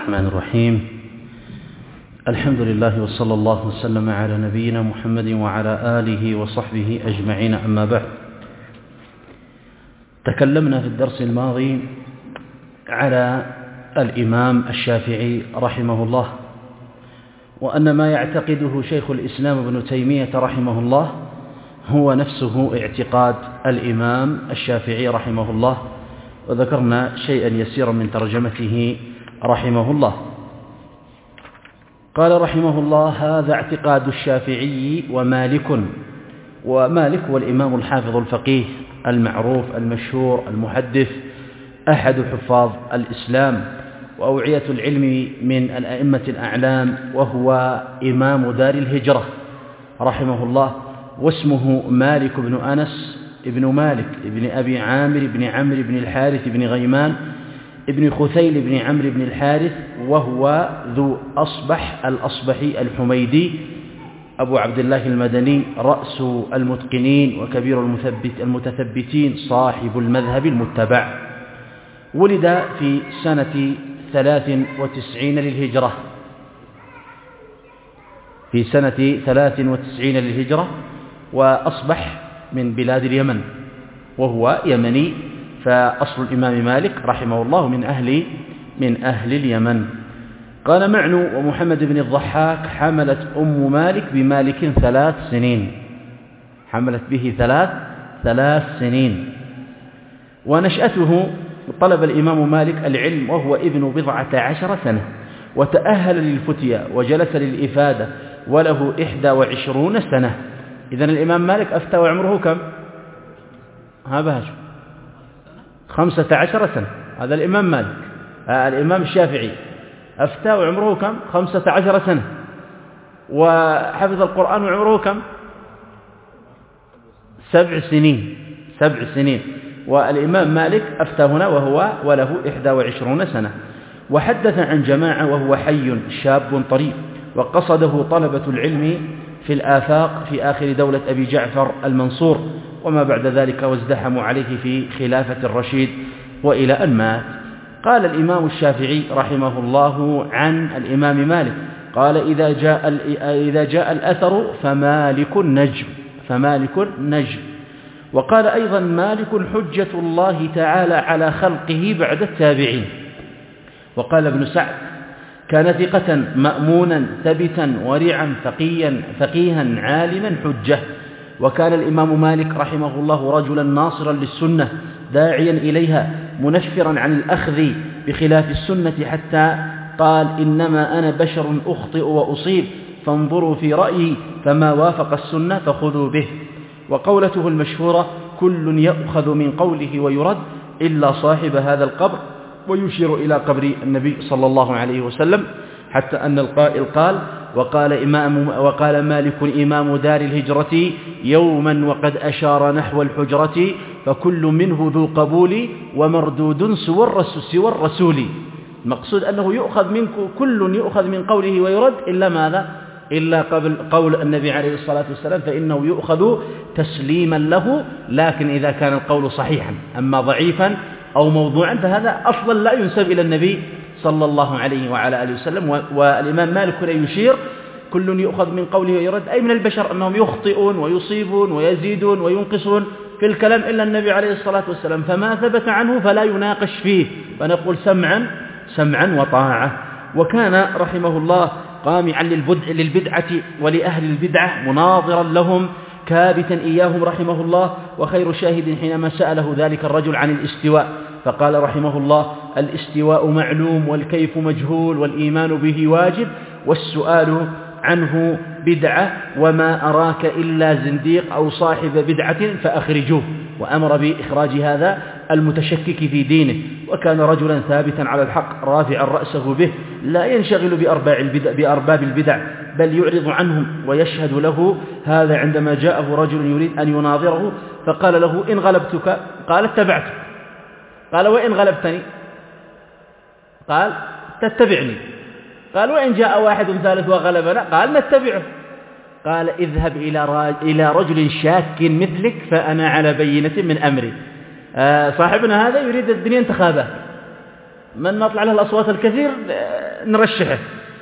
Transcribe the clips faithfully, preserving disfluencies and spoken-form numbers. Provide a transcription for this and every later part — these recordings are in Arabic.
الرحمن الرحيم. الحمد لله وصلى الله وسلم على نبينا محمد وعلى آله وصحبه أجمعين، أما بعد. تكلمنا في الدرس الماضي على الإمام الشافعي رحمه الله، وأن ما يعتقده شيخ الإسلام ابن تيمية رحمه الله هو نفسه اعتقاد الإمام الشافعي رحمه الله، وذكرنا شيئا يسيرا من ترجمته رحمه الله. قال رحمه الله: هذا اعتقاد الشافعي ومالك. ومالك هو الإمام الحافظ الفقيه المعروف المشهور المحدث، أحد حفاظ الإسلام وأوعية العلم من الأئمة الأعلام، وهو إمام دار الهجرة رحمه الله، واسمه مالك بن أنس ابن مالك ابن أبي عامر بن عمرو بن الحارث بن غيمان ابن خثيل بن عمرو بن الحارث، وهو ذو أصبح الأصبحي الحميدي أبو عبد الله المدني، رأس المتقنين وكبير المثبت المتثبتين، صاحب المذهب المتبع. ولد في سنة ثلاث وتسعين للهجرة في سنة ثلاث وتسعين للهجرة وأصبح من بلاد اليمن، وهو يمني، فأصل الإمام مالك رحمه الله من أهل من أهل اليمن. قال معنو: ومحمد بن الضحاك حملت أم مالك بمالك ثلاث سنين حملت به ثلاث ثلاث سنين ونشأته: طلب الإمام مالك العلم وهو ابن بضعة عشر سنة، وتأهل للفتية وجلس للإفادة وله إحدى وعشرون سنة. إذن الإمام مالك أفتى وعمره كم؟ ها بهج خمسة عشر سنة. هذا الإمام مالك. آه الإمام الشافعي أفتى وعمره كم؟ خمسة عشر سنة. وحفظ القرآن وعمره كم؟ سبع سنين سبع سنين والإمام مالك أفتى هنا وهو وله إحدى وعشرون سنة. وحدث عن جماعة وهو حي شاب طريق، وقصده طلبة العلم في الآفاق في آخر دولة أبي جعفر المنصور، وما بعد ذلك وازدحموا عليه في خلافة الرشيد وإلى أن مات. قال الإمام الشافعي رحمه الله عن الإمام مالك: قال: إذا جاء إذا جاء الأثر فمالك نجم فمالك نجم. وقال أيضا: مالك حجة الله تعالى على خلقه بعد التابعين. وقال ابن سعد: كان ثقة مأمونا ثبتا ورعا فقيا فقيها عالما حجة. وكان الإمام مالك رحمه الله رجلا ناصرا للسنة داعيا إليها منفرا عن الأخذ بخلاف السنة، حتى قال: إنما أنا بشر أخطئ وأصيب، فانظروا في رأيي، فما وافق السنة فخذوا به. وقولته المشهورة: كل يأخذ من قوله ويرد إلا صاحب هذا القبر، ويشير إلى قبر النبي صلى الله عليه وسلم، حتى أن القائل قال: وقال, إمام وقال مالك إمام دار الهجرة يوما وقد أشار نحو الحجرة، فكل منه ذو قبول ومردود سوى الرسول. المقصود أنه يؤخذ منك كل يؤخذ من قوله ويرد إلا ماذا؟ إلا قبل قول النبي عليه الصلاة والسلام، فإنه يؤخذ تسليما له، لكن إذا كان القول صحيحا. أما ضعيفا أو موضوعا فهذا أصلا لا ينسب إلى النبي صلى الله عليه وعلى آله وسلم. والإمام مالك هنا يشير: كل يؤخذ من قوله ويرد، أي من البشر أنهم يخطئون ويصيبون ويزيدون وينقصون في الكلام إلا النبي عليه الصلاة والسلام، فما ثبت عنه فلا يناقش فيه، فنقول سمعا سمعا وطاعة. وكان رحمه الله قامعا للبدعة ولأهل البدعة، مناظرا لهم كابتا إياهم رحمه الله. وخير شاهد حينما سأله ذلك الرجل عن الاستواء، فقال رحمه الله: الاستواء معلوم والكيف مجهول والإيمان به واجب والسؤال عنه بدعة، وما أراك إلا زنديق أو صاحب بدعة فأخرجوه. وأمر بإخراج هذا المتشكك في دينه. وكان رجلا ثابتا على الحق رافعا رأسه به، لا ينشغل بأرباب البدع بل يعرض عنهم ويشهد له. هذا عندما جاءه رجل يريد أن يناظره فقال له: إن غلبتك؟ قال: اتبعتك. قال: وإن غلبتني؟ قال: تتبعني. قال: وإن جاء واحد ثالث وغلبنا؟ قال: نتبعه. قال: اذهب إلى رجل شاك مثلك فأنا على بينة من أمري. صاحبنا هذا يريد الدنيا انتخابات، من ما طلع له الأصوات الكثير نرشحه.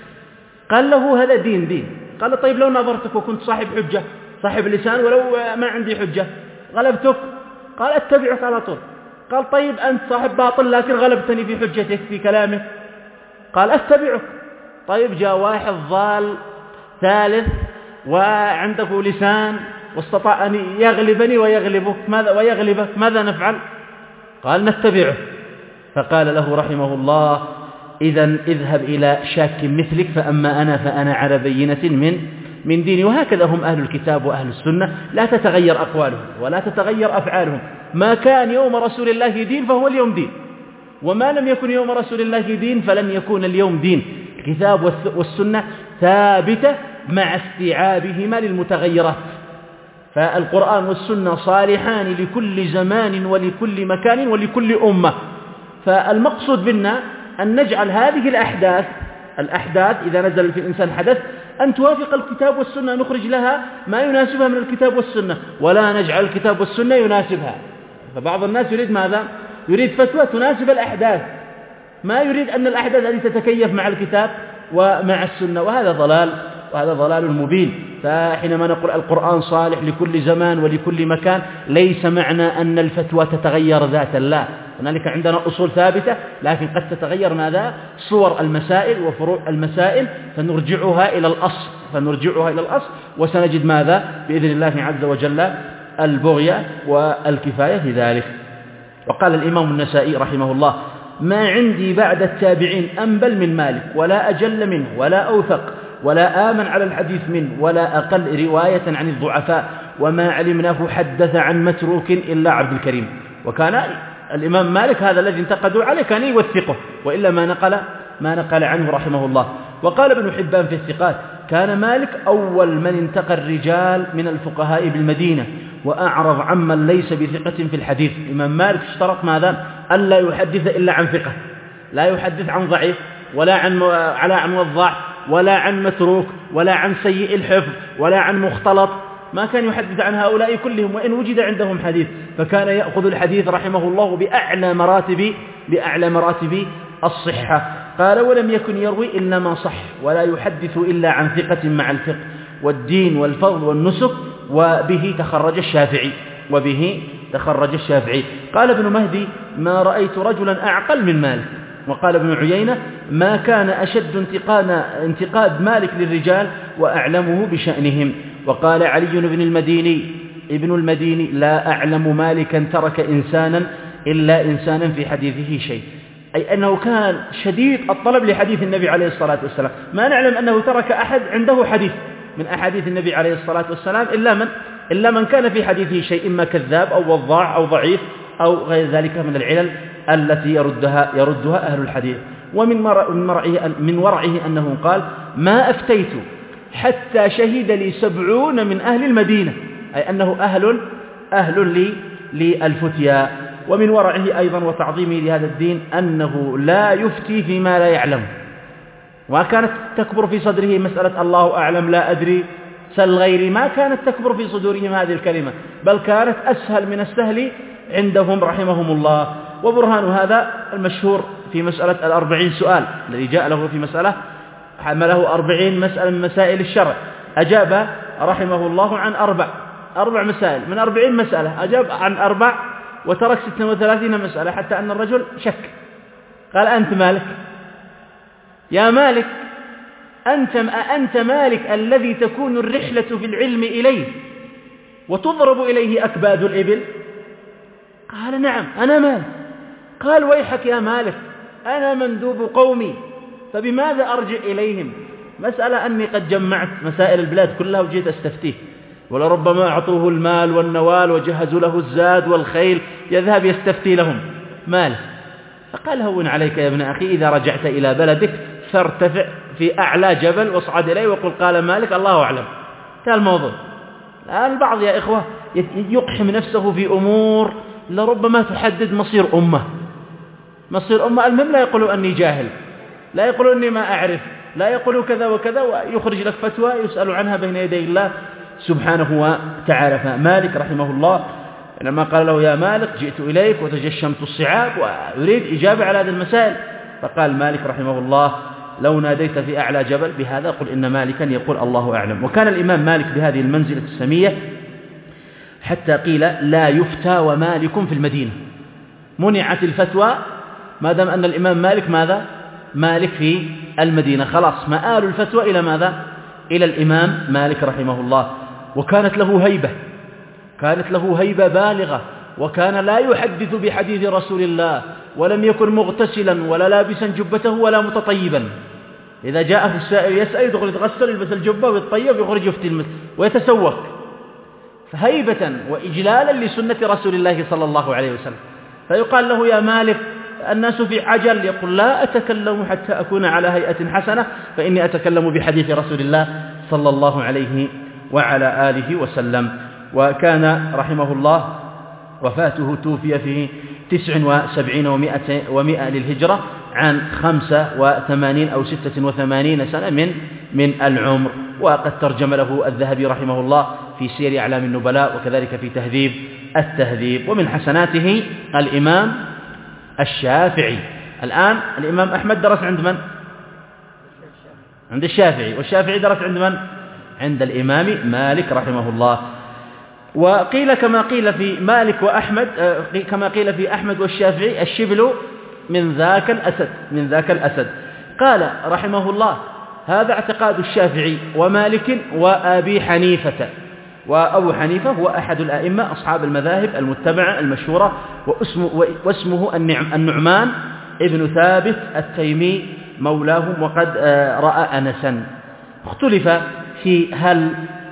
قال له هذا دين دين. قال طيب لو نظرتك وكنت صاحب حجة صاحب لسان ولو ما عندي حجة غلبتك؟ قال أتبعك على طول. قال طيب أنت صاحب باطل لكن غلبتني في حجتك في كلامك. قال أتبعك. طيب جاء واحد ضال ثالث وعنده لسان واستطاع أن يغلبني ويغلبك ماذا ويغلبك ماذا نفعل؟ قال نتبعه. فقال له رحمه الله إذن اذهب إلى شاك مثلك فأما أنا فأنا على بينة من من ديني. وهكذا هم أهل الكتاب وأهل السنة، لا تتغير أقوالهم ولا تتغير أفعالهم. ما كان يوم رسول الله دين فهو اليوم دين، وما لم يكن يوم رسول الله دين فلن يكون اليوم دين. الكتاب والسنة ثابتة مع استيعابهما للمتغيرات، فالقرآن والسنة صالحان لكل زمان ولكل مكان ولكل أمة. فالمقصود منا أن نجعل هذه الأحداث الأحداث إذا نزل في الإنسان حدث أن توافق الكتاب والسنة، نخرج لها ما يناسبها من الكتاب والسنة، ولا نجعل الكتاب والسنة يناسبها. فبعض الناس يريد ماذا؟ يريد فتوى تناسب الأحداث، ما يريد أن الأحداث هذه تتكيف مع الكتاب ومع السنة، وهذا ضلال وهذا ضلال مبين. فحينما نقول القرآن صالح لكل زمان ولكل مكان ليس معنى أن الفتوى تتغير ذاتا، لا، هنالك عندنا أصول ثابتة لكن قد تتغير ماذا؟ صور المسائل وفروع المسائل، فنرجعها إلى الأصل فنرجعها إلى الأصل وسنجد ماذا؟ بإذن الله عز وجل البغية والكفاية في ذلك. وقال الإمام النسائي رحمه الله: ما عندي بعد التابعين أنبل من مالك ولا أجل منه ولا أوثق ولا آمن على الحديث منه ولا أقل رواية عن الضعفاء، وما علمناه حدث عن متروك إلا عبد الكريم. وكان الإمام مالك هذا الذي انتقدوا عليه كان يوثقه، وإلا ما نقل ما نقل عنه رحمه الله. وقال ابن حبان في الثقات: كان مالك أول من انتقى الرجال من الفقهاء بالمدينة وأعرض عمن ليس بثقة في الحديث. الإمام مالك اشترط ماذا؟ ألا يحدث إلا عن ثقة، لا يحدث عن ضعيف ولا عن على عن وضاع ولا عن متروك ولا عن سيء الحفظ ولا عن مختلط، ما كان يحدث عن هؤلاء كلهم وإن وجد عندهم حديث، فكان يأخذ الحديث رحمه الله بأعلى مراتب بأعلى مراتب الصحة. قال: ولم يكن يروي إلا ما صح ولا يحدث إلا عن ثقة مع الفقه والدين والفضل والنسك، وبه تخرج الشافعي وبه تخرج الشافعي. قال ابن مهدي: ما رأيت رجلا أعقل من مالك. وقال ابن عيينة: ما كان أشد انتقاد, انتقاد مالك للرجال وأعلمه بشأنهم. وقال علي بن المديني ابن المديني: لا أعلم مالكا ترك إنسانا إلا إنسانا في حديثه شيء، أي أنه كان شديد الطلب لحديث النبي عليه الصلاة والسلام. ما نعلم أنه ترك أحد عنده حديث من أحاديث النبي عليه الصلاة والسلام إلا من إلا من كان في حديثه شيء، إما كذاب أو وضاع أو ضعيف أو غير ذلك من العلل التي يردها يردها أهل الحديث. ومن مرعه من ورعه أنه قال: ما أفتيت حتى شهد لي سبعون من أهل المدينة، أي أنه أهل أهل لي للفتيا. ومن ورعه أيضا وتعظيمه لهذا الدين أنه لا يفتي فيما لا يعلم، وكانت تكبر في صدره مسألة الله أعلم لا أدري سل غيري، ما كانت تكبر في صدورهم هذه الكلمة، بل كانت أسهل من السهل عندهم رحمهم الله. وبرهان هذا المشهور في مسألة الأربعين سؤال الذي جاء له في مسألة حمله أربعين مسألة من مسائل الشرع، أجاب رحمه الله عن أربع أربع مسائل من أربعين مسألة، أجاب عن أربع وترك ستة وثلاثين مسألة، حتى أن الرجل شك، قال: أنت مالك يا مالك، أنت أنت مالك الذي تكون الرحلة في العلم إليه وتضرب إليه أكباد الإبل؟ قال: نعم أنا مالك. قال: ويحك يا مالك، أنا مندوب قومي، فبماذا أرجع إليهم؟ مسألة أني قد جمعت مسائل البلاد كلها وجيت أستفتيه، ولربما أعطوه المال والنوال وجهزوا له الزاد والخيل يذهب يستفتي لهم مال. فقال: هون عليك يا ابن أخي، إذا رجعت إلى بلدك فارتفع في أعلى جبل واصعد إليه وقل قال مالك الله أعلم. انتهى الموضوع. البعض يا إخوة يقحم نفسه في أمور لربما تحدد مصير أمة مصير أمة المهم لا يقولوا أني جاهل، لا يقولوا أني ما أعرف، لا يقولوا كذا وكذا، ويخرج لك فتوى يسأل عنها بين يدي الله سبحانه وتعالى. فمالك رحمه الله لما قال له: يا مالك، جئت إليك وتجشمت الصعاب ويريد إجابة على هذه المسائل، فقال مالك رحمه الله لو ناديت في أعلى جبل بهذا قل إن مالكا يقول الله أعلم. وكان الإمام مالك بهذه المنزلة السمية حتى قيل لا يفتى ومالك في المدينة، منعت الفتوى ما دام أن الإمام مالك ماذا؟ مالك في المدينة، خلاص مآل الفتوى إلى ماذا؟ إلى الإمام مالك رحمه الله. وكانت له هيبة، كانت له هيبة بالغة، وكان لا يحدث بحديث رسول الله، ولم يكن مغتسلا ولا لابسا جبته ولا متطيبا. إذا جاء في السائل يسأل يدخل يتغسل يلبس الجبة ويتطيب ويخرج يفتي المسجد ويتسوق، فهيبة وإجلالا لسنة رسول الله صلى الله عليه وسلم. فيقال له يا مالك الناس في عجل، يقول لا أتكلم حتى أكون على هيئة حسنة، فإني أتكلم بحديث رسول الله صلى الله عليه وعلى آله وسلم. وكان رحمه الله وفاته توفي في تسع وسبعين ومائة, ومائة للهجرة عن خمسة وثمانين أو ستة وثمانين سنة من من العمر. وقد ترجم له الذهبي رحمه الله في سير أعلام النبلاء، وكذلك في تهذيب التهذيب. ومن حسناته الإمام الشافعي. الآن الإمام أحمد درس عند من؟ عند الشافعي، والشافعي درس عند من؟ عند الإمام مالك رحمه الله. وقيل كما قيل في مالك وأحمد، كما قيل في أحمد والشافعي الشبل من ذاك الأسد، من ذاك الأسد. قال رحمه الله هذا اعتقاد الشافعي ومالك وأبي حنيفة. وأبو حنيفة هو أحد الأئمة أصحاب المذاهب المتبعة المشهورة، واسمه, واسمه النعمان ابن ثابت التيمي مولاهم، وقد رأى أنسا. اختلف في هل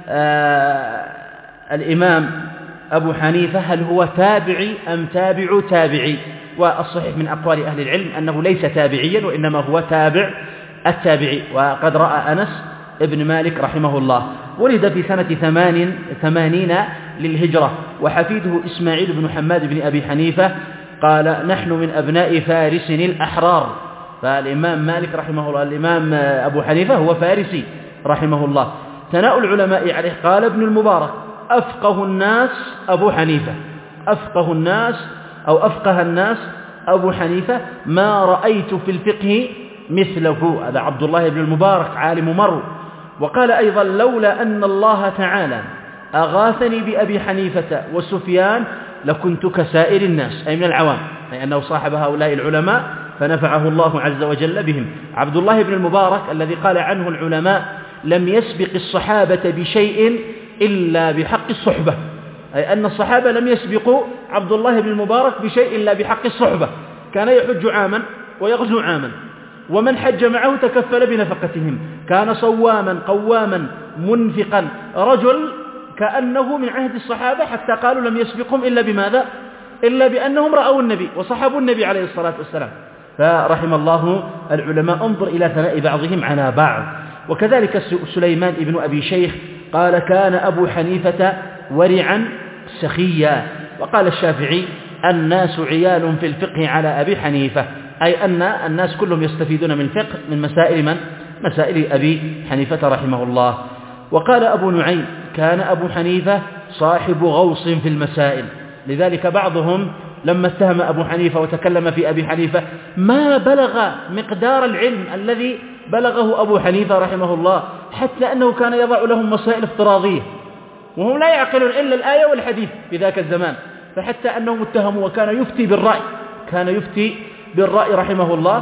الإمام أبو حنيفة هل هو تابعي أم تابع تابعي، والصحيح من أقوال أهل العلم أنه ليس تابعيا وإنما هو تابع التابعي. وقد رأى أنس ابن مالك رحمه الله. ولد في سنة ثمان ثمانين للهجرة، وحفيده إسماعيل بن حماد بن أبي حنيفة قال نحن من أبناء فارس الأحرار. فالإمام مالك رحمه الله الإمام أبو حنيفة هو فارسي رحمه الله. ثناء العلماء عليه قال ابن المبارك أفقه الناس أبو حنيفة، أفقه الناس أو أفقه الناس أبو حنيفة، ما رأيت في الفقه مثله. هذا عبد الله بن المبارك عالم مرو. وقال أيضا لولا أن الله تعالى أغاثني بأبي حنيفة وسفيان لكنت كسائر الناس، أي من العوام، أي أنه صاحب هؤلاء العلماء فنفعه الله عز وجل بهم. عبد الله بن المبارك الذي قال عنه العلماء لم يسبق الصحابة بشيء إلا بحق الصحبة، أي أن الصحابة لم يسبقوا عبد الله بن المبارك بشيء إلا بحق الصحبة. كان يحج عاما ويغزو عاما، ومن حج معه تكفل بنفقتهم، كان صواما قواما منفقا، رجل كأنه من عهد الصحابة، حتى قالوا لم يسبقهم إلا بماذا؟ إلا بأنهم رأوا النبي وصحبوا النبي عليه الصلاة والسلام. فرحم الله العلماء. انظر إلى ثناء بعضهم على بعض. وكذلك سليمان ابن أبي شيخ قال كان أبو حنيفة ورعا سخيا. وقال الشافعي الناس عيال في الفقه على أبي حنيفة، أي أن الناس كلهم يستفيدون من الفقه من مسائل من؟ مسائل أبي حنيفة رحمه الله. وقال أبو نعيم كان أبو حنيفة صاحب غوص في المسائل، لذلك بعضهم لما اتهم أبو حنيفة وتكلم في أبي حنيفة ما بلغ مقدار العلم الذي بلغه أبو حنيفة رحمه الله، حتى أنه كان يضع لهم مسائل افتراضية وهم لا يعقلون إلا الآية والحديث في ذاك الزمان، فحتى أنهم اتهموا. وكان يفتي بالرأي، كان يفتي بالرأي رحمه الله.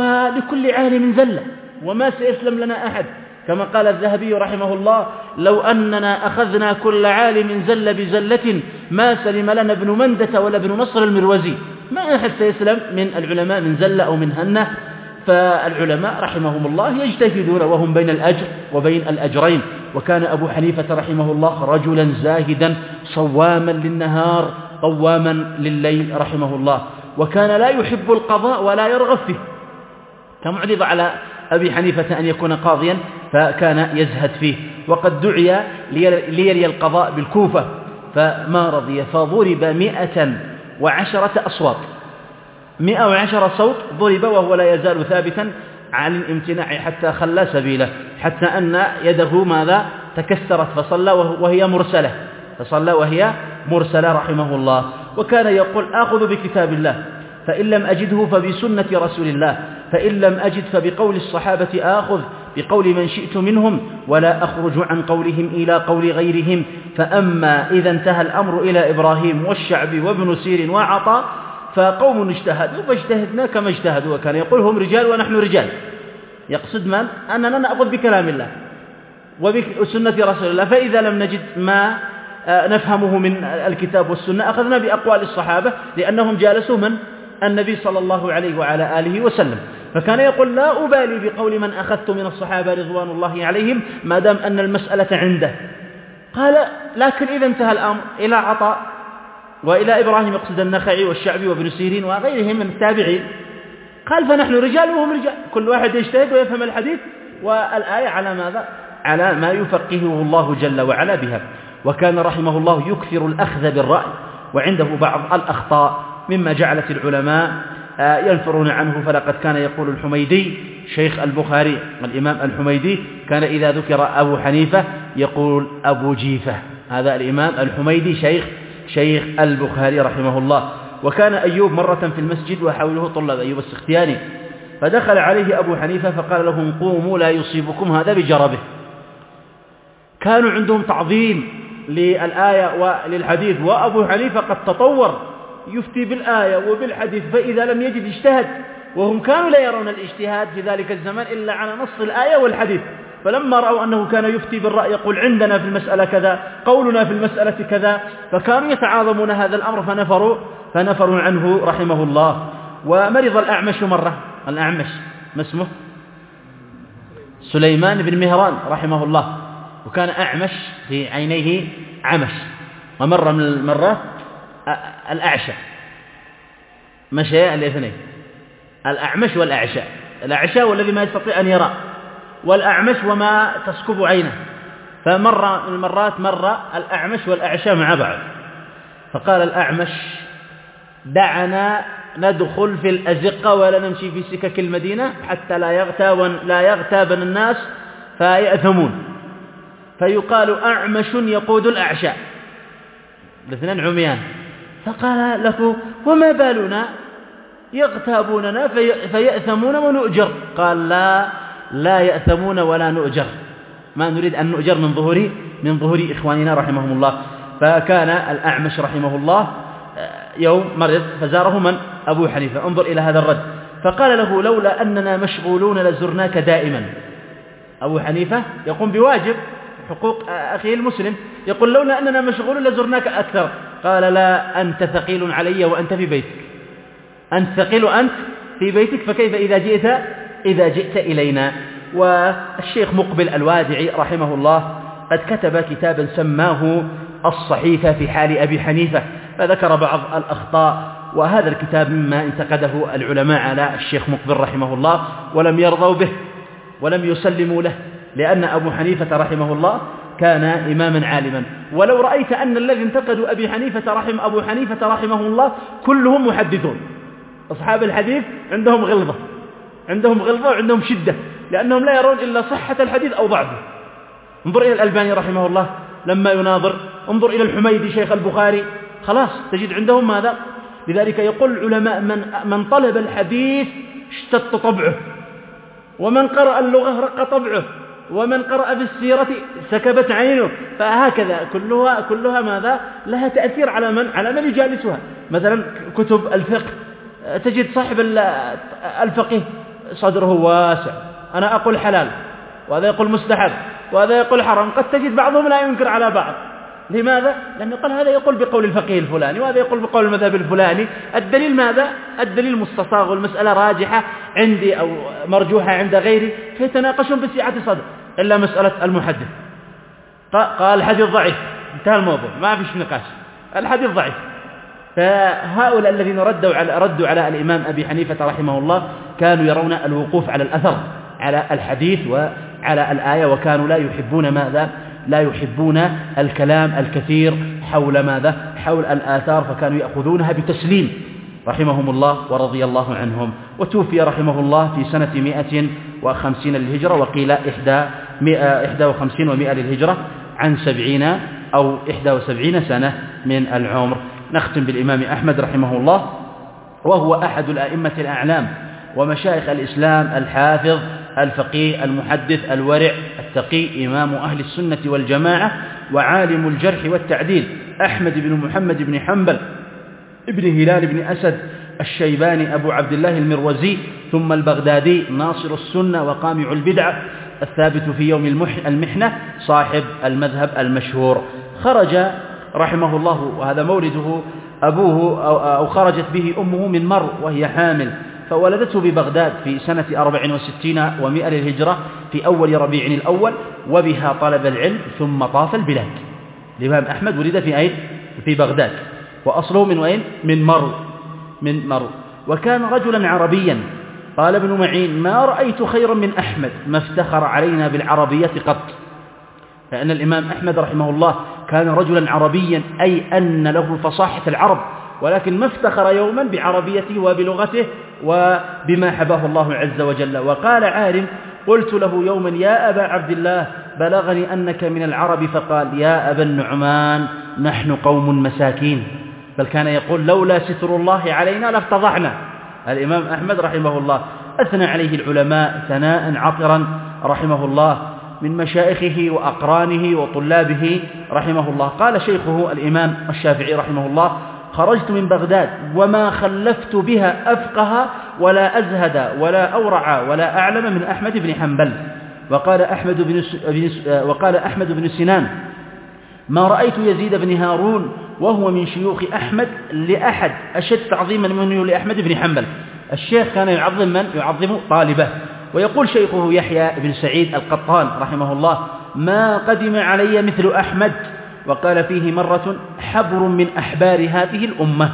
ولكل عالم زلة وما سيسلم لنا أحد، كما قال الذهبي رحمه الله لو أننا أخذنا كل عالم زل بزلة ما سلم لنا ابن مندة ولا ابن نصر المروزي. ما أحد سيسلم من العلماء من زلة أو من هنة. فالعلماء رحمهم الله يجتهدون وهم بين الأجر وبين الأجرين. وكان أبو حنيفة رحمه الله رجلا زاهدا صواما للنهار قواما لليل رحمه الله. وكان لا يحب القضاء ولا يرغب فيه، كان معرض على أبي حنيفة أن يكون قاضيا فكان يزهد فيه. وقد دعي ليلي القضاء بالكوفة فما رضي، فضرب مئة وعشرة أصوات، مئة وعشرة صوت ضرب وهو لا يزال ثابتا عن الامتناع حتى خلى سبيله، حتى أن يده ماذا تكسرت فصلى وهي مرسلة، فصلى وهي مرسلة رحمه الله. وكان يقول آخذ بكتاب الله فإن لم أجده فبسنة رسول الله، فإن لم أجد فبقول الصحابة آخذ بقول من شئت منهم ولا أخرج عن قولهم إلى قول غيرهم. فأما إذا انتهى الأمر إلى إبراهيم والشعبي وابن سير وعطاء فقوم اجتهدوا فاجتهدنا كما اجتهدوا، وكان يقول هم رجال ونحن رجال، يقصد من؟ أننا نأخذ بكلام الله وبسنة رسول الله، فإذا لم نجد ما نفهمه من الكتاب والسنة أخذنا بأقوال الصحابة لأنهم جالسوا من النبي صلى الله عليه وعلى آله وسلم. فكان يقول لا أبالي بقول من أخذت من الصحابة رضوان الله عليهم ما دام أن المسألة عنده. قال لكن إذا انتهى الأمر إلى عطاء وإلى إبراهيم يقصد النخعي والشعبي وابن سيرين وغيرهم من التابعين، قال فنحن رجال وهم رجال، كل واحد يجتهد ويفهم الحديث والآية على ماذا؟ على ما يفقهه الله جل وعلا بها. وكان رحمه الله يكثر الأخذ بالرأي، وعنده بعض الأخطاء مما جعلت العلماء ينفرون عنه. فلقد كان يقول الحميدي شيخ البخاري الإمام الحميدي كان إذا ذكر أبو حنيفة يقول أبو جيفة، هذا الإمام الحميدي شيخ شيخ البخاري رحمه الله. وكان أيوب مرة في المسجد وحوله طلاب أيوب السختياني، فدخل عليه أبو حنيفة فقال لهم قوموا لا يصيبكم هذا بجربه. كانوا عندهم تعظيم للآية وللحديث، وأبو حنيفة قد تطور يفتي بالآية وبالحديث، فإذا لم يجد اجتهد، وهم كانوا لا يرون الاجتهاد في ذلك الزمان إلا على نص الآية والحديث. فلما رأوا أنه كان يفتي بالرأي يقول عندنا في المسألة كذا، قولنا في المسألة كذا، فكانوا يتعاظمون هذا الأمر فنفروا فنفروا عنه رحمه الله. ومرض الأعمش مرة، الأعمش ما اسمه؟ سليمان بن مهران رحمه الله، وكان أعمش في عينيه عمش. ومرة من المرات الأعشى، مشى الاثنين، الأعمش والأعشى، الأعشى والذي ما يستطيع أن يرى، والأعمش وما تسكب عينه. فمرة من المرات مر الأعمش والأعشى مع بعض، فقال الأعمش دعنا ندخل في الأزقة ولا نمشي في سكك المدينة حتى لا يغتاب لا يغتابن الناس فيأثمون، فيقال أعمش يقود الأعشى، الاثنين عميان. فقال له وما بالنا يغتابوننا في فيأثمون ونؤجر؟ قال لا لا يأثمون ولا نؤجر، ما نريد أن نؤجر من ظهور من ظهور إخواننا رحمهم الله. فكان الأعمش رحمه الله يوم مرض فزاره من؟ أبو حنيفة. انظر إلى هذا الرد، فقال له لولا أننا مشغولون لزرناك دائما. أبو حنيفة يقوم بواجب حقوق أخيه المسلم، يقول لولا أننا مشغولون لزرناك أكثر. قال لا أنت ثقيل علي وأنت في بيتك، أنت ثقيل أنت في بيتك، فكيف إذا جئت إذا جئت إلينا. والشيخ مقبل الوادعي رحمه الله قد كتب كتابا سماه الصحيفة في حال أبي حنيفة، فذكر بعض الأخطاء، وهذا الكتاب مما انتقده العلماء على الشيخ مقبل رحمه الله ولم يرضوا به ولم يسلموا له، لأن أبو حنيفة رحمه الله كان إماما عالما. ولو رأيت أن الذي انتقدوا أبي حنيفة رحم أبو حنيفة رحمه الله كلهم محدثون، أصحاب الحديث عندهم غلظة عندهم غلظة وعندهم شدة، لأنهم لا يرون إلا صحة الحديث أو ضعفه. انظر إلى الألباني رحمه الله لما يناظر، انظر إلى الحميدي شيخ البخاري، خلاص تجد عندهم ماذا؟ لذلك يقول العلماء من, من طلب الحديث اشتد طبعه، ومن قرأ اللغة رق طبعه، ومن قرأ في السيرة سكبت عينه. فهكذا كلها كلها ماذا؟ لها تأثير على من على من يجالسها. مثلا كتب الفقه تجد صاحب الفقيه صدره واسع، أنا أقول حلال وهذا يقول مستحب وهذا يقول حرام، قد تجد بعضهم لا ينكر على بعض. لماذا؟ لأنه قال هذا يقول بقول الفقيه الفلاني وهذا يقول بقول المذهب الفلاني. الدليل ماذا؟ الدليل مستصاغ، والمسألة راجحة عندي أو مرجوحة عند غيري، فيتناقشون بسعة صدر. إلا مسألة المحدث قال الحديث ضعيف، انتهى الموضوع، ما فيش نقاش، الحديث ضعيف. فهؤلاء الذين ردوا على ردوا على الإمام أبي حنيفة رحمه الله كانوا يرون الوقوف على الأثر، على الحديث وعلى الآية، وكانوا لا يحبون ماذا؟ لا يحبون الكلام الكثير حول ماذا؟ حول الآثار، فكانوا يأخذونها بتسليم رحمهم الله ورضي الله عنهم. وتوفي رحمه الله في سنة مئة وخمسين للهجرة، وقيل إحدى, إحدى وخمسين ومئة للهجرة، عن سبعين أو إحدى وسبعين سنة من العمر. نختم بالإمام أحمد رحمه الله، وهو أحد الأئمة الأعلام ومشايخ الإسلام الحافظ الفقيه المحدث الورع التقي إمام أهل السنة والجماعة وعالم الجرح والتعديل أحمد بن محمد بن حنبل ابن هلال بن أسد الشيباني أبو عبد الله المروزي، ثم البغدادي ناصر السنة وقامع البدعة الثابت في يوم المحنة صاحب المذهب المشهور. خرج رحمه الله وهذا مولده أبوه أو خرجت به أمه من مر وهي حامل، فولدته ببغداد في سنة أربع وستين ومئة للهجرة في أول ربيع الأول، وبها طلب العلم ثم طاف البلاد. الإمام أحمد ولد في أين؟ في بغداد، وأصله من وين؟ من مر من مر وكان رجلا عربيا. قال ابن معين: ما رأيت خيرا من أحمد، ما افتخر علينا بالعربية قط. لأن الإمام أحمد رحمه الله كان رجلا عربيا، أي أن له فصاحة العرب، ولكن ما افتخر يوما بعربيته وبلغته وبما حباه الله عز وجل. وقال عالم: قلت له يوما: يا أبا عبد الله، بلغني أنك من العرب، فقال: يا أبا النعمان، نحن قوم مساكين. بل كان يقول: لولا ستر الله علينا لافتضحنا. الإمام أحمد رحمه الله أثنى عليه العلماء ثناء عطرا رحمه الله من مشايخه وأقرانه وطلابه رحمه الله. قال شيخه الإمام الشافعي رحمه الله: خرجت من بغداد وما خلفت بها أفقه ولا أزهد ولا أورع ولا أعلم من أحمد بن حنبل. وقال أحمد بن, وقال أحمد بن سنان: ما رأيت يزيد بن هارون وهو من شيوخ أحمد لأحد أشد تعظيما منه لأحمد بن حنبل. الشيخ كان يعظم من؟ يعظم طالبه. ويقول شيخه يحيى بن سعيد القطان رحمه الله: ما قدم علي مثل أحمد. وقال فيه مرة: حبر من أحبار هذه الأمة.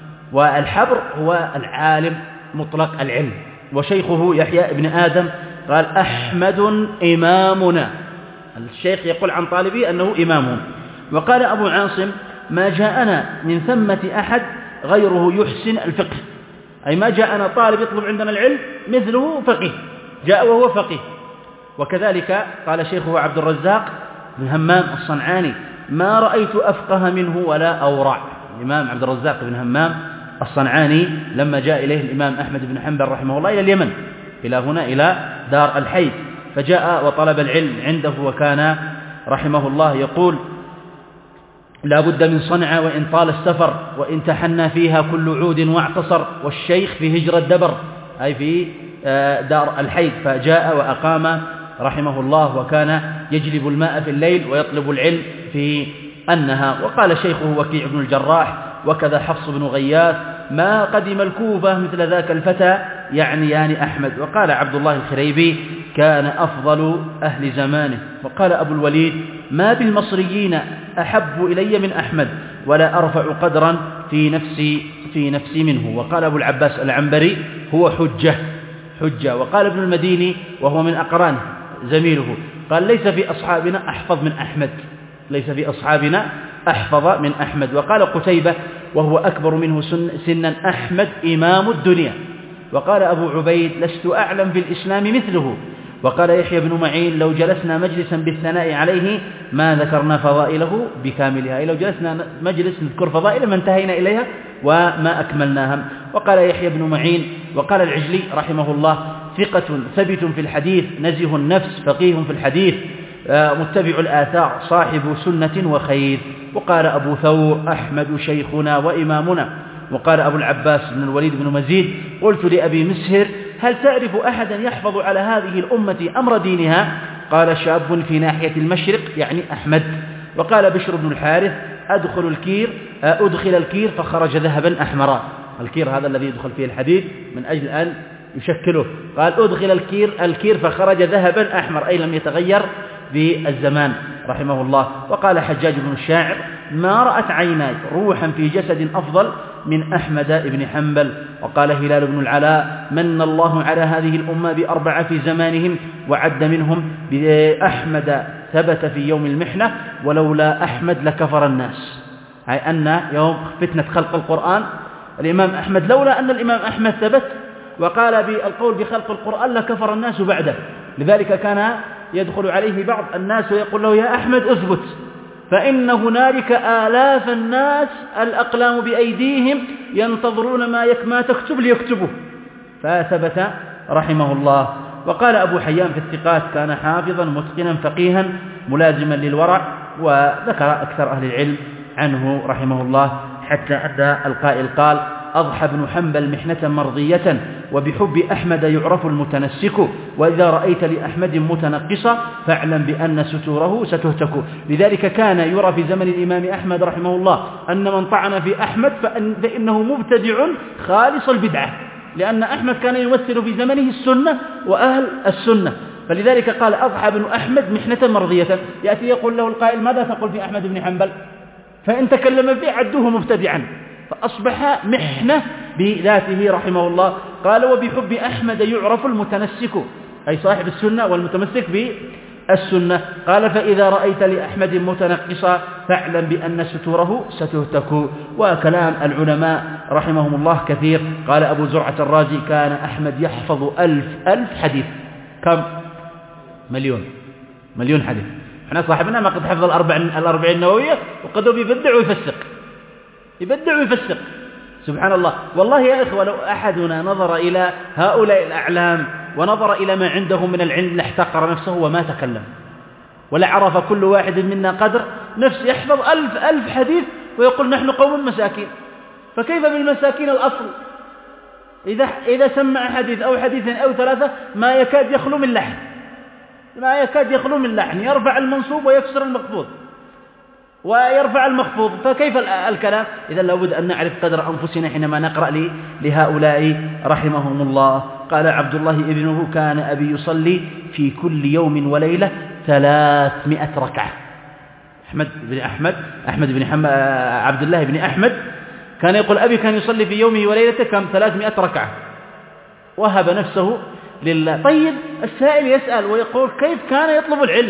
والحبر هو العالم مطلق العلم. وشيخه يحيى بن آدم قال: أحمد إمامنا. الشيخ يقول عن طالبه أنه إمامهم. وقال أبو عاصم: ما جاءنا من ثمة أحد غيره يحسن الفقه، أي ما جاءنا طالب يطلب عندنا العلم مثله فقيه، جاء وهو فقيه. وكذلك قال شيخه عبد الرزاق بن همام الصنعاني: ما رأيت أفقه منه ولا أورع. الإمام عبد الرزاق بن همام الصنعاني لما جاء إليه الإمام أحمد بن حنبل رحمه الله إلى اليمن، إلى هنا إلى دار الحي، فجاء وطلب العلم عنده. وكان رحمه الله يقول: لا بد من صنعاء وإن طال السفر، وإن تحنى فيها كل عود واعتصر، والشيخ في هجرة دبر، أي في دار الحي. فجاء وأقام رحمه الله، وكان يجلب الماء في الليل ويطلب العلم في النهار. وقال شيخه وكيع بن الجراح وكذا حفص بن غياث: ما قدم الكوفة مثل ذاك الفتى، يعني يعني أحمد. وقال عبد الله الخريبي: كان أفضل أهل زمانه. وقال أبو الوليد: ما بالمصريين أحب إلي من أحمد، ولا أرفع قدرا في نفسي في نفسي منه. وقال أبو العباس العنبري: هو حجة حجة. وقال ابن المديني وهو من أقرانه زميله: قال: ليس في أصحابنا أحفظ من أحمد، ليس في أصحابنا أحفظ من أحمد. وقال قتيبة وهو أكبر منه سنا: أحمد إمام الدنيا. وقال أبو عبيد: لست أعلم في الإسلام مثله. وقال يحيى بن معين: لو جلسنا مجلسا بالثناء عليه ما ذكرنا فضائله بكاملها، أي لو جلسنا مجلس نذكر فضائله ما انتهينا إليها وما أكملناها. وقال يحيى بن معين: وقال العجلي رحمه الله: ثقة ثبت في الحديث، نزه النفس، فقيه في الحديث، متبع الآثار، صاحب سنة وخير. وقال أبو ثور: أحمد شيخنا وإمامنا. وقال أبو العباس بن الوليد بن مزيد: قلت لأبي مسهر: هل تعرف أحدا يحفظ على هذه الأمة أمر دينها؟ قال: شاب في ناحية المشرق، يعني أحمد. وقال بشر بن الحارث: أدخل الكير أدخل الكير فخرج ذهبا أحمرا. الكير هذا الذي يدخل فيه الحديد من أجل أن يشكله. قال: أدخل الكير الكير فخرج ذهبا أحمر، أي لم يتغير بالزمان رحمه الله. وقال حجاج بن الشاعر: ما رأت عيناي روحا في جسد أفضل من أحمد بن حنبل. وقال هلال بن العلاء: من الله على هذه الأمة بأربعة في زمانهم، وعد منهم بأحمد ثبت في يوم المحنة، ولولا أحمد لكفر الناس. أي أن يوم فتنة خلق القرآن الإمام أحمد، لولا أن الإمام أحمد ثبت وقال بالقول بخلق القرآن لكفر الناس بعده. لذلك كان يدخل عليه بعض الناس ويقول له: يا أحمد أثبت، فإن هنالك آلاف الناس الأقلام بأيديهم ينتظرون ما يكما تكتب ليكتبه. فثبت رحمه الله. وقال أبو حيان في الثقات: كان حافظا متقنا فقيها ملازما للورع. وذكر أكثر أهل العلم عنه رحمه الله، حتى أدى القائل قال: أضحى بن حنبل محنة مرضية، وبحب أحمد يعرف المتنسك، وإذا رأيت لأحمد متنقصا فاعلم بأن ستوره ستهتك. لذلك كان يرى في زمن الإمام أحمد رحمه الله أن من طعن في أحمد فإن فإنه مبتدع خالص البدعة، لأن أحمد كان يمثل في زمنه السنة وأهل السنة. فلذلك قال: أضحى بن أحمد محنة مرضية. يأتي يقول له القائل: ماذا تقول في أحمد بن حنبل؟ فإن تكلم فيه عدوه مبتدعا، فأصبح محنة بذاته رحمه الله. قال: وبحب أحمد يعرف المتنسك، أي صاحب السنة والمتمسك بالسنة. قال: فإذا رأيت لأحمد متنقصا فاعلم بأن ستوره ستهتك. وكلام العلماء رحمهم الله كثير. قال أبو زرعة الرازي: كان أحمد يحفظ ألف ألف حديث. كم؟ مليون مليون حديث. احنا صاحبنا ما قد حفظ الأربعين النووية، وقد بيبدع ويفسق يبدع ويفسق. سبحان الله. والله يا إخوة، لو أحدنا نظر إلى هؤلاء الأعلام ونظر إلى ما عندهم من العلم لاحتقر نفسه وما تكلم، ولعرف كل واحد منا قدر نفس. يحفظ ألف ألف حديث ويقول: نحن قوم مساكين. فكيف بالمساكين الأصل؟ إذا إذا سمع حديث أو حديثين أو ثلاثة ما يكاد يخلو من لحن، ما يكاد يخلو من لحن، يرفع المنصوب ويكسر المخفوض ويرفع المخفوض. فكيف الكلام؟ إذا لابد أن نعرف قدر أنفسنا حينما نقرأ لهؤلاء رحمهم الله. قال عبد الله ابنه: كان أبي يصلي في كل يوم وليلة ثلاثمائة ركعة. أحمد بن أحمد أحمد بن حم... عبد الله بن أحمد كان يقول: أبي كان يصلي في يومه وليلته كم؟ ثلاثمائة ركعة. وهب نفسه لله. طيب، السائل يسأل ويقول: كيف كان يطلب العلم؟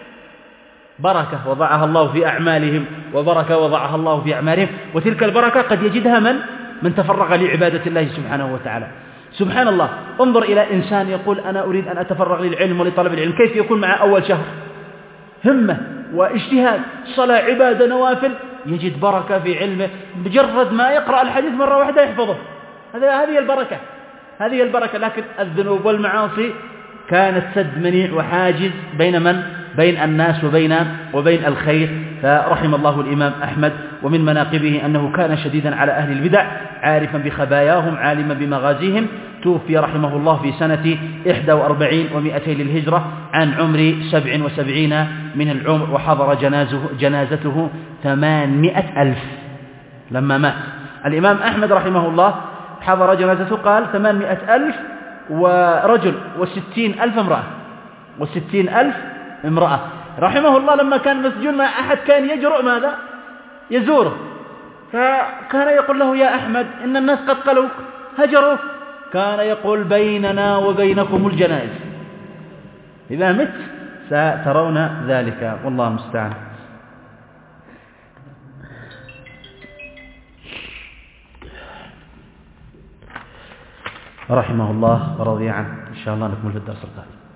بركة وضعها الله في أعمالهم، وبركة وضعها الله في أعمالهم، وتلك البركة قد يجدها من من تفرغ لعبادة الله سبحانه وتعالى. سبحان الله. انظر إلى إنسان يقول: أنا أريد أن أتفرغ للعلم ولطلب العلم. كيف يكون مع أول شهر همة واجتهاد، صلاة، عبادة، نوافل، يجد بركة في علمه. مجرد ما يقرأ الحديث مرة واحدة يحفظه. هذه البركة هذه البركة. لكن الذنوب والمعاصي كانت سد منيع وحاجز بين من؟ بين الناس وبين وبين الخير. فرحم الله الإمام أحمد. ومن مناقبه أنه كان شديدا على أهل البدع، عارفا بخباياهم، عالما بمغازيهم. توفي رحمه الله في سنة إحدى وأربعين ومئتين للهجرة عن عمر سبع وسبعين من العمر، وحضر جنازه جنازته ثمانمائة ألف لما مات الإمام أحمد رحمه الله. حضر جنازته قال ثمانمائة ألف ورجل وستين ألف امرأة وستين ألف امرأة رحمه الله. لما كان مسجون ما أحد كان يجرؤ ماذا؟ يزوره. فكان يقول له: يا أحمد، إن الناس قد قلوك هجروك. كان يقول: بيننا وبينكم الجنائز، إذا مت سترون ذلك، والله المستعان. رحمه الله ورضي عنه. إن شاء الله نكمل في الدرس القادم.